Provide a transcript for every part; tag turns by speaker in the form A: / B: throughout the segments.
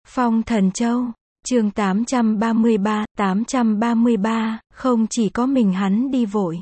A: Phong Thần Châu, chương 833, không chỉ có mình hắn đi vội.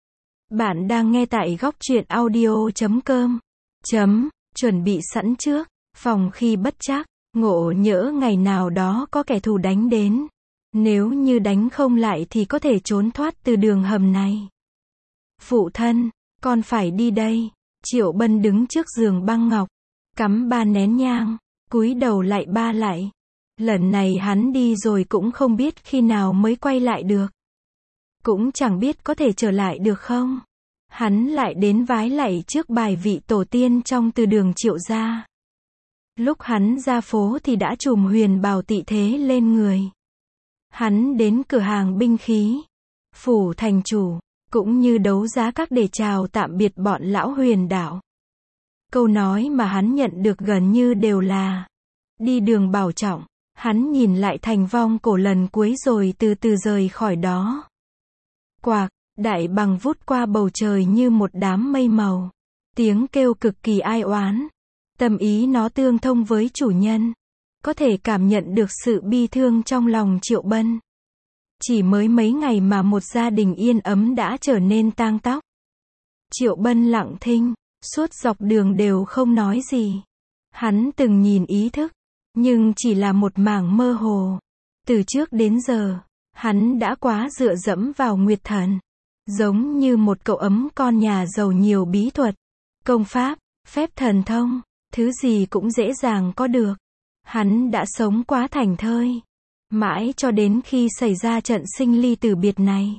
A: Bạn đang nghe tại góc truyện audio.com. Chuẩn bị sẵn trước, phòng khi bất trắc, ngộ nhỡ ngày nào đó có kẻ thù đánh đến. Nếu như đánh không lại thì có thể trốn thoát từ đường hầm này. Phụ thân, con phải đi đây. Triệu Bân đứng trước giường băng ngọc, cắm 3 nén nhang, cúi đầu lại ba lại. Lần này hắn đi rồi cũng không biết khi nào mới quay lại được. Cũng chẳng biết có thể trở lại được không. Hắn lại đến vái lạy trước bài vị tổ tiên trong từ đường Triệu gia. Lúc hắn ra phố thì đã trùm huyền bào tị thế lên người. Hắn đến cửa hàng binh khí, phủ thành chủ, cũng như đấu giá các để chào tạm biệt bọn lão huyền đạo. Câu nói mà hắn nhận được gần như đều là đi đường bảo trọng. Hắn nhìn lại thành vong cổ lần cuối rồi từ từ rời khỏi đó. Quạc, đại bằng vút qua bầu trời như một đám mây màu. Tiếng kêu cực kỳ ai oán. Tâm ý nó tương thông với chủ nhân. Có thể cảm nhận được sự bi thương trong lòng Triệu Bân. Chỉ mới mấy ngày mà một gia đình yên ấm đã trở nên tang tóc. Triệu Bân lặng thinh, suốt dọc đường đều không nói gì. Hắn từng nhìn ý thức, nhưng chỉ là một mảng mơ hồ. Từ trước đến giờ, hắn đã quá dựa dẫm vào Nguyệt Thần. Giống như một cậu ấm con nhà giàu nhiều bí thuật, công pháp, phép thần thông, thứ gì cũng dễ dàng có được. Hắn đã sống quá thảnh thơi. Mãi cho đến khi xảy ra trận sinh ly tử biệt này.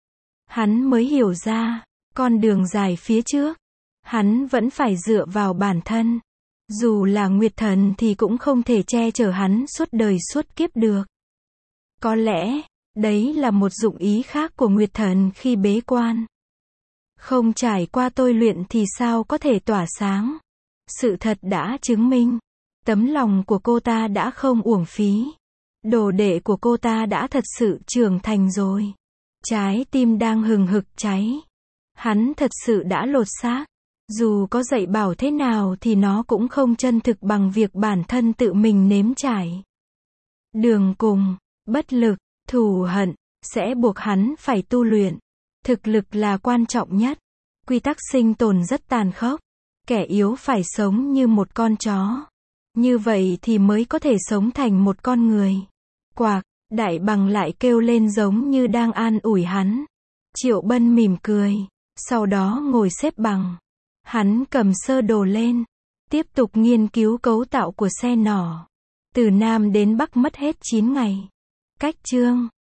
A: Hắn mới hiểu ra, con đường dài phía trước. Hắn vẫn phải dựa vào bản thân. Dù là Nguyệt Thần thì cũng không thể che chở hắn suốt đời suốt kiếp được. Có lẽ, đấy là một dụng ý khác của Nguyệt Thần khi bế quan. Không trải qua tôi luyện thì sao có thể tỏa sáng. Sự thật đã chứng minh. Tấm lòng của cô ta đã không uổng phí. Đồ đệ của cô ta đã thật sự trưởng thành rồi. Trái tim đang hừng hực cháy. Hắn thật sự đã lột xác. Dù có dạy bảo thế nào thì nó cũng không chân thực bằng việc bản thân tự mình nếm trải. Đường cùng, bất lực, thù hận, sẽ buộc hắn phải tu luyện. Thực lực là quan trọng nhất. Quy tắc sinh tồn rất tàn khốc. Kẻ yếu phải sống như một con chó. Như vậy thì mới có thể sống thành một con người. Quạc, đại bằng lại kêu lên giống như đang an ủi hắn. Triệu Bân mỉm cười, sau đó ngồi xếp bằng. Hắn cầm sơ đồ lên, tiếp tục nghiên cứu cấu tạo của xe nỏ. Từ Nam đến Bắc mất hết 9 ngày. Cách chương